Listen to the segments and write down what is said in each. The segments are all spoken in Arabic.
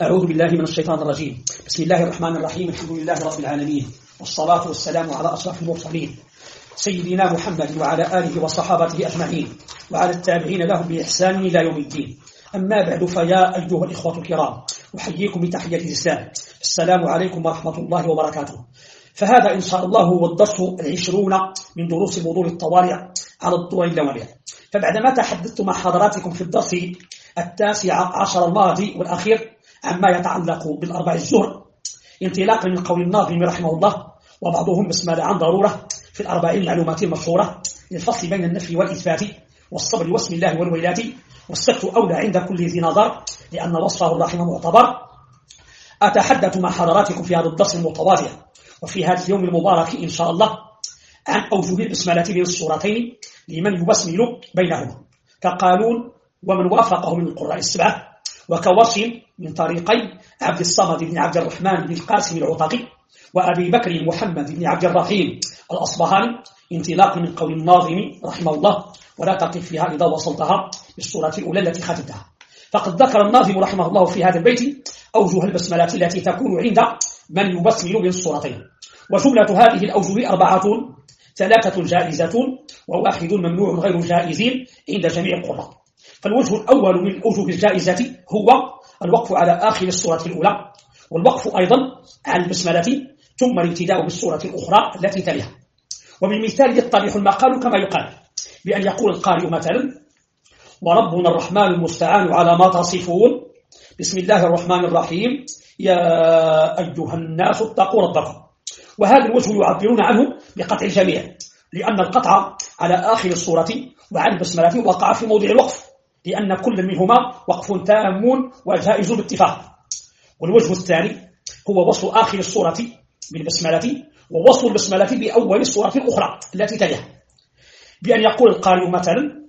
أعوذ بالله من الشيطان الرجيم. بسم الله الرحمن الرحيم. الحمد لله رب العالمين، والصلاة والسلام على أشرف المرسلين سيدنا محمد وعلى آله وصحابته أجمعين وعلى التابعين لهم بإحسان إلى يوم الدين. أما بعد، فيا أيها الإخوة الكرام، أحييكم بتحية الإسلام. السلام عليكم ورحمة الله وبركاته. فهذا إن شاء الله هو الدرس 20 من دروس الوضوء الطوارئ على الدول اللوامع. فبعدما تحدثت مع حضراتكم في الدرس 19 الماضي والأخير عما يتعلق بالأربع الزهر، انطلاقا من قول الناظم رحمه الله: وبعضهم بسمال عن ضرورة في الأربع المعلومات المشهورة للفصل بين النفي والإثبات والصبر واسم الله والويلات، والسكت أولى عند كل ذي نظر لأن وصفه الرحمة معتبر. أتحدث مع حضراتكم في هذا الدرس المتواضع وفي هذا اليوم المبارك إن شاء الله عن أوجه البسملة بين السورتين لمن يبسمل بينهما، كقالون ومن وافقه من القراء السبعة، وكورش من طريقي عبد الصمد بن عبد الرحمن بن القاسم العتقي، وأبي بكر محمد بن عبد الرحيم الأصبهاني، انطلاقا من قول الناظم رحمه الله: ولا تقف فيها إذا وصلتها بالسورة الأولى التي ختمتها. فقد ذكر الناظم رحمه الله في هذا البيت أوجه البسملة التي تكون عند من يبسمل بين السورتين، وجملة هذه الأوجه 4: 3 جائزة و1 ممنوع غير جائز عند جميع القراء. فالوجه الأول من الأوجه الجائزة هو الوقف على آخر السورة الأولى، والوقف أيضا على البسملة، ثم الابتداء بالسورة الأخرى التي تليها. وبالمثال يتضح المقال كما يقال بأن يقول القارئ مثلا: وربنا الرحمن المستعان على ما تصفون، بسم الله الرحمن الرحيم، يا أيها الناس اتقوا ربكم. وهذا الوجه يعبرون عنه بقطع الجميع، لأن القطع على آخر السورة وعلى البسملة وقع في موضع الوقف، لأن كل منهما وقف تام وجائز باتفاق. والوجه الثاني هو وصل آخر السورة بالبسملة، ووصل البسملة بأول السورة الأخرى التي تليها، بأن يقول القارئ مثلا: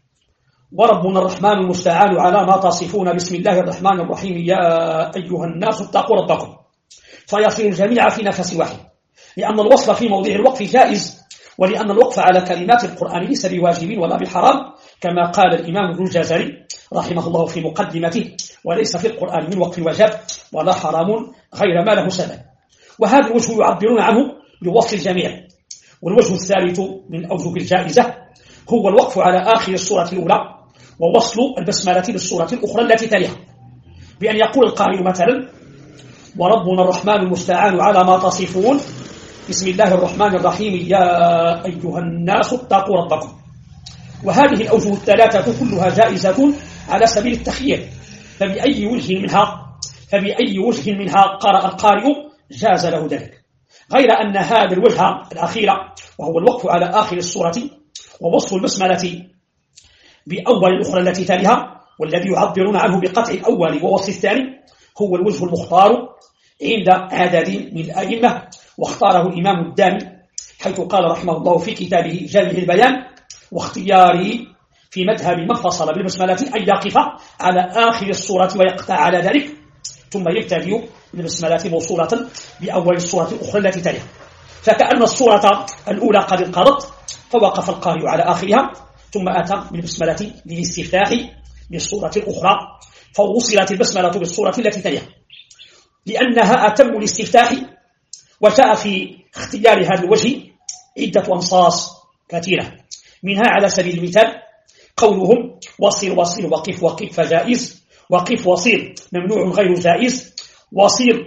وربنا الرحمن المستعان على ما تصفون، بسم الله الرحمن الرحيم، يا أيها الناس اتقوا ربكم. فيصير الجميع في نفس واحد، لأن الوصل في موضع الوقف جائز، ولأن الوقف على كلمات القرآن ليس بواجب ولا بحرام، كما قال الإمام ابن الجزري رحمه الله في مقدمته: وليس في القرآن من وقف وجب ولا حرام غير ما له سبب. وهذا الوجه يعبرون عنه بوصل الجميع. والوجه الثالث من أوجه الجائزة هو الوقف على آخر السورة الأولى، ووصل البسملة للسورة الأخرى التي تليها، بأن يقول القارئ مثلا: وربنا الرحمن المستعان على ما تصفون، بسم الله الرحمن الرحيم، يا أيها الناس اتقوا ربكم. وهذه الأوجه الثلاثة كلها جائزة على سبيل التخيير، فبأي وجه منها قرأ القارئ جاز له ذلك، غير أن هذا الوجه الأخير وهو الوقف على آخر السورة ووصف البسملة بأول الأخرى التي تليها، والذي يعبرون عنه بقطع الأول ووصف الثاني، هو الوجه المختار عند عدد من الأئمة، واختاره الإمام الدامي حيث قال رحمه الله في كتابه جامع البيان: واختياري في مذهب من فصل بالبسملة أن يقف على آخر السورة ويقطع على ذلك، ثم يبتدئ بالبسملة موصولة بأول السورة الأخرى التي تليها. فكأن السورة الأولى قد انقضت، فوقف القارئ على آخرها، ثم أتى بالبسملة للاستفتاح بالسورة الأخرى، فوصلت البسملة بالسورة التي تليها لأنها أتم الاستفتاح. وجاء في اختيار هذا الوجه عدة أنصاص كثيرة، منها على سبيل المثال قولهم: وصل وصل وقف وقف فجائز، وقف وصل ممنوع غير جائز، وصل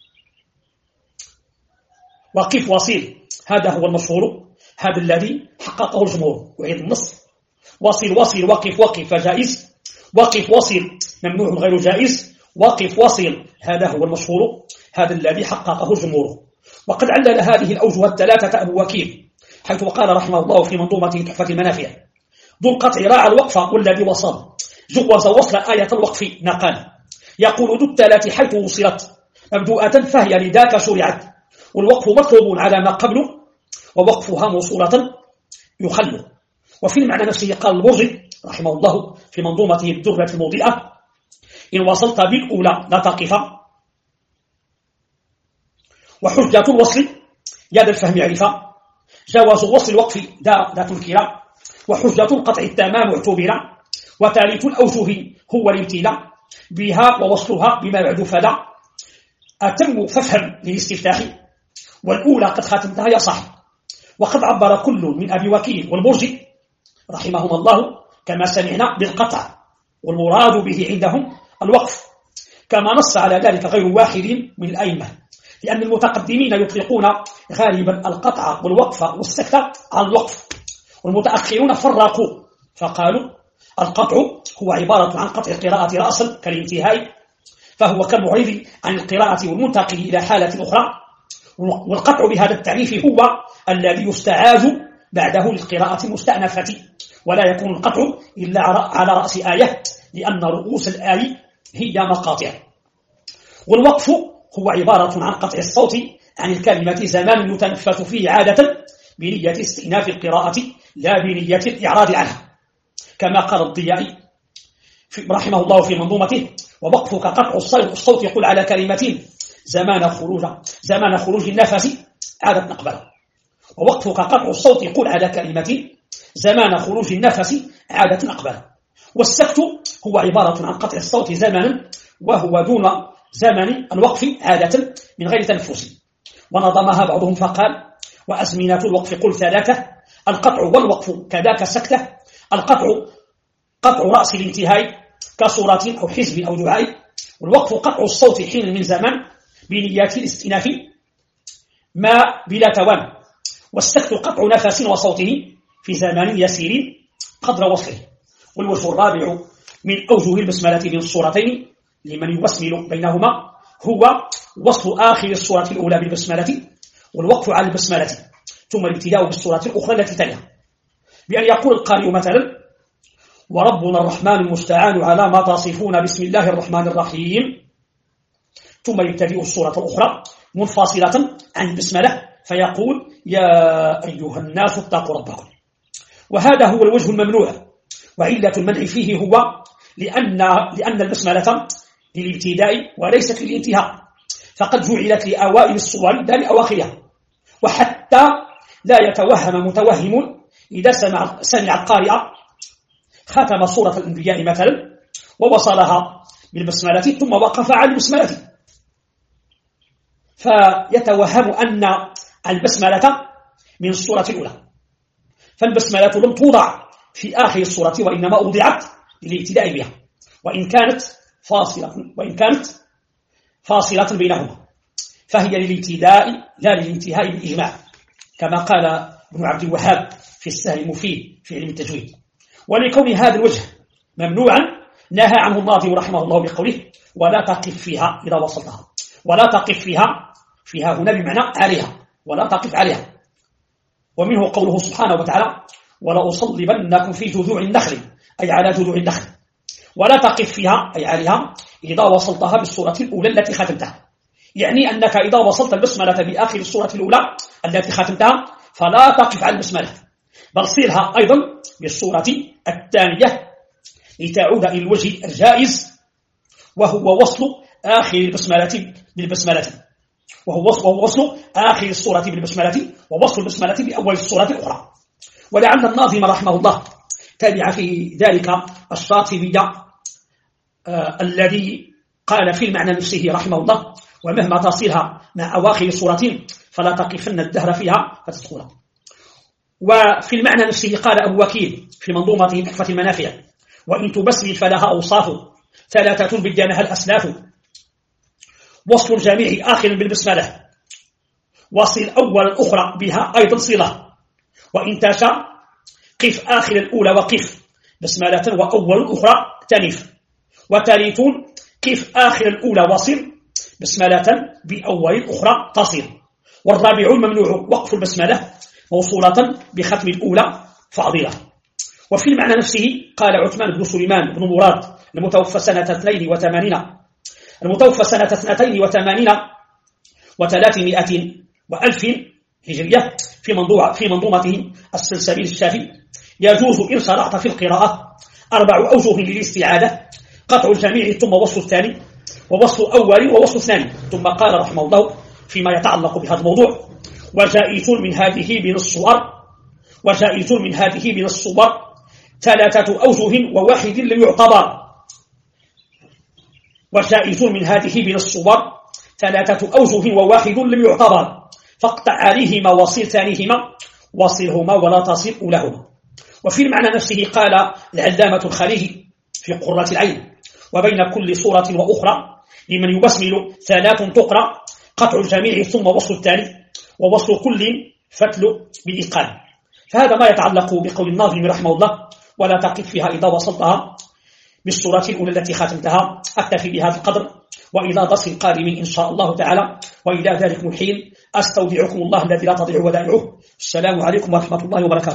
وقف وصل. هذا هو المشهور، هذا الذي حققه الجمهور. وعيد النص: وصل وصل وقف وقف فجائز، وقف وصل ممنوع غير جائز، وقف وصل. هذا هو المشهور، هذا الذي حققه الجمهور. وقد علل هذه الأوجه الثلاثة أبو وكيل حيث قال رحمه الله في منظومة تحفة المنافع: ذو القطع راعى الوقف والذي وصل، جوز وصل آية الوقف نقل. يقول ذو الثلاث حيث وصلت مبدوءة فهي لذاك شرعت، والوقف مطلوب على ما قبله، ووقفها موصولة يخل. وفي المعنى نفسه قال البرجي رحمه الله في منظومته الدرة الموضئة: إن وصلت بالأولى لا تقف، وحجة الوصل يد الفهم عرفا، جواز وصل الوقف لا تنكرا، وحجة القطع التمام اعتبرا، وثالث الأوجه هو الامتلاء، بها ووصلها بما بعد فلا أتم ففهم للاستفتاح. والأولى قد ختمتها يا صاحب. وقد عبر كل من أبي وكيل والمرجي رحمهم الله كما سمعنا بالقطع، والمراد به عندهم الوقف، كما نص على ذلك غير واحد من الأئمة، لأن المتقدمين يطلقون غالبا القطع والوقف والسكت على الوقف، والمتأخرون فرقوا فقالوا القطع هو عبارة عن قطع القراءة رأسا كالانتهاء، فهو كالمعرض عن القراءة والمنتقل إلى حالة أخرى. والقطع بهذا التعريف هو الذي يستعاذ بعده للقراءة المستأنفة، ولا يكون القطع إلا على رأس آية، لأن رؤوس الآية هي مقاطع. والوقف هو عبارة عن قطع الصوت عن الكلمة زمان يتنفس فيه عادة بنية استئناف القراءة لا بنية الإعراض عنها، كما قال الضيائي رحمه الله في منظومته: ووقفك قطع الصوت يقول على كلمتين زمان خروج النفس عادة نقبلها. ووقفك قطع الصوت يقول على كلمتين زمان خروج النفس عادة نقبلها. والسكت هو عبارة عن قطع الصوت زمانا، وهو دون زمن الوقف عادة من غير تنفس. ونظمها بعضهم فقال: وأزمنة الوقف قل ثلاثة: القطع والوقف كذاك السكتة. القطع قطع رأس الانتهاء كصورة أو حزب أو دعاء، والوقف قطع الصوت حين من زمان بنيات الاستئناف ما بلا توان، والسكت قطع نفس وصوته في زمان يسير قدر وصله. والوجه الرابع من أوجه البسملة من الصورتين لمن يبسمل بينهما هو وصل آخر الصورة الأولى بالبسملة والوقف على البسملة، ثم الابتداء بالصورة الأخرى التي تليها، بأن يقول القارئ مثلا: وربنا الرحمن المستعان على ما تصفون بسم الله الرحمن الرحيم، ثم يبتدئ الصورة الأخرى منفصلة عن البسملة فيقول: يا أيها الناس اتقوا ربكم. وهذا هو الوجه الممنوع، وعلة المنع فيه هو لأن البسملة للابتداء وليست للانتهاء، فقد جعلت لأوائل الصور لا لأواخرها. وحتى لا يتوهم متوهم إذا سمع القارئ ختم سورة الأنبياء مثلا ووصلها بالبسملة ثم وقف على البسملة، فيتوهم أن البسملة من السورة الأولى، فالبسملة لم توضع في آخر السورة، وإنما وضعت للابتداء بها، وإن كانت فاصلة بينهما، فهي للابتداء لا للانتهاء بالإجماع، كما قال ابن عبد الوهاب في السهل المفيد في علم التجويد. ولكون هذا الوجه ممنوعا نهى عنه الناظم رحمه الله بقوله: ولا تقف فيها إذا وصلتها. ولا تقف فيها هنا بمعنى عليها، ولا تقف عليها. ومنه قوله سبحانه وتعالى: ولا أصلبنكم في جذوع النخل، أي على جذوع النخل. ولا تقف فيها أي عليها إذا وصلتها بالسورة الأولى التي ختمتها، يعني أنك إذا وصلت البسملة بآخر السورة الأولى التي ختمتها فلا تقف على البسملة، بل صلها أيضا بالسورة الثانية لتعود إلى الوجه الجائز، وهو وصل آخر البسملة بالبسملة، وهو وصل آخر السورة بالبسملة ووصل البسملة بأول السورة الأخرى. ولعل الناظم رحمه الله تابع في ذلك الشاطبي الذي قال في المعنى نفسه رحمه الله: ومهما تصلها مع أواخر سورة فلا تقفن الدهر فيها فتدخلها. وفي المعنى نفسه قال أبو وكيل في منظومته تحفة المنافع: وإن تبسمل فلها أوصاف ثلاثة بديانها الأسلاف، وصل الجميع آخر بالبسملة، وصل أول الأخرى بها أيضا صلة، وإن تشاء قف آخر الأولى وقف بسملة وأول الأخرى تنف، وثالثون قف آخر الأولى وصل بسملة بأول الأخرى تصل، والرابع الممنوع وقف البسملة موصولة بختم الأولى فاضلة. وفي المعنى نفسه قال عثمان بن سليمان بن مراد المتوفى سنة 82 و300 وألف هجرية في منظومته السلسبيل الشافي: يجوز إن شرعت في القراءة 4 أوجه للاستعادة: قطع الجميع ثم وصل الثاني، ووصل أول ووصل الثاني. ثم قال رحمه الله فيما يتعلق بهذا الموضوع: وجائز من هذه من الصور 3 أوجه وواحد لم يعتبر. وجائز من هذه من الصور 3 أوجه وواحد لم يعتبر، فاقطع عليهما وصل ثانيهما وصلهما ولا تصل أولهما. وفي المعنى نفسه قال العلامة الخليجي في قرة العين: وبين كل صورة وأخرى لمن يبسمل 3 تقرأ، قطع الجميع ثم وصل الثاني، ووصل كل فتل بالإتقان. فهذا ما يتعلق بقول الناظم رحمه الله، ولا تقف فيها إذا وصلتها بالصورة الأولى التي ختمتها. أكتفي بهذا القدر، وإلى درس قادم إن شاء الله تعالى، وإلى ذلك الحين أستودعكم الله الذي لا تضيع ودائعه. السلام عليكم ورحمة الله وبركاته.